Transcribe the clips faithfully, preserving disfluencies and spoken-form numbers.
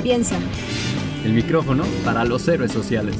piensa. El micrófono para los héroes sociales.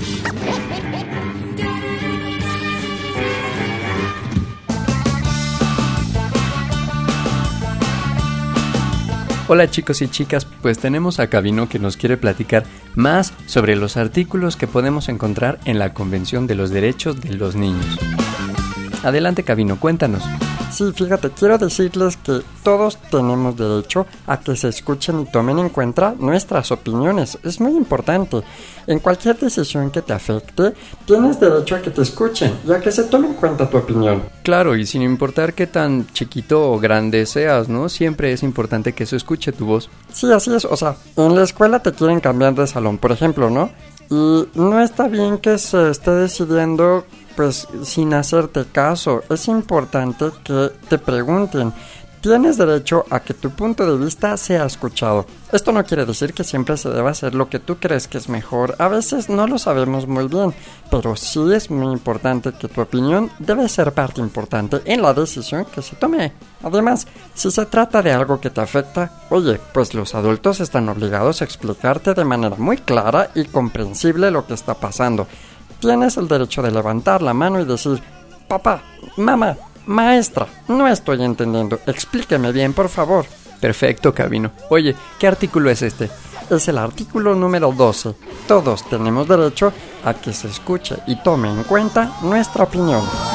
Hola chicos y chicas, pues tenemos a Gabino que nos quiere platicar más sobre los artículos que podemos encontrar en la Convención de los Derechos de los Niños. Adelante Gabino, cuéntanos. Sí, fíjate, quiero decirles que todos tenemos derecho a que se escuchen y tomen en cuenta nuestras opiniones. Es muy importante. En cualquier decisión que te afecte, tienes derecho a que te escuchen y a que se tome en cuenta tu opinión. Claro, y sin importar qué tan chiquito o grande seas, ¿no? Siempre es importante que se escuche tu voz. Sí, así es. O sea, en la escuela te quieren cambiar de salón, por ejemplo, ¿no? Y no está bien que se esté decidiendo pues sin hacerte caso. Es importante que te pregunten. Tienes derecho a que tu punto de vista sea escuchado. Esto no quiere decir que siempre se deba hacer lo que tú crees que es mejor. A veces no lo sabemos muy bien, pero sí es muy importante que tu opinión debe ser parte importante en la decisión que se tome. Además, si se trata de algo que te afecta, oye, pues los adultos están obligados a explicarte de manera muy clara y comprensible lo que está pasando. Tienes el derecho de levantar la mano y decir: papá, mamá, maestra, no estoy entendiendo, explíqueme bien, por favor. Perfecto, Gabino. Oye, ¿qué artículo es este? Es el artículo número doce. Todos tenemos derecho a que se escuche y tome en cuenta nuestra opinión.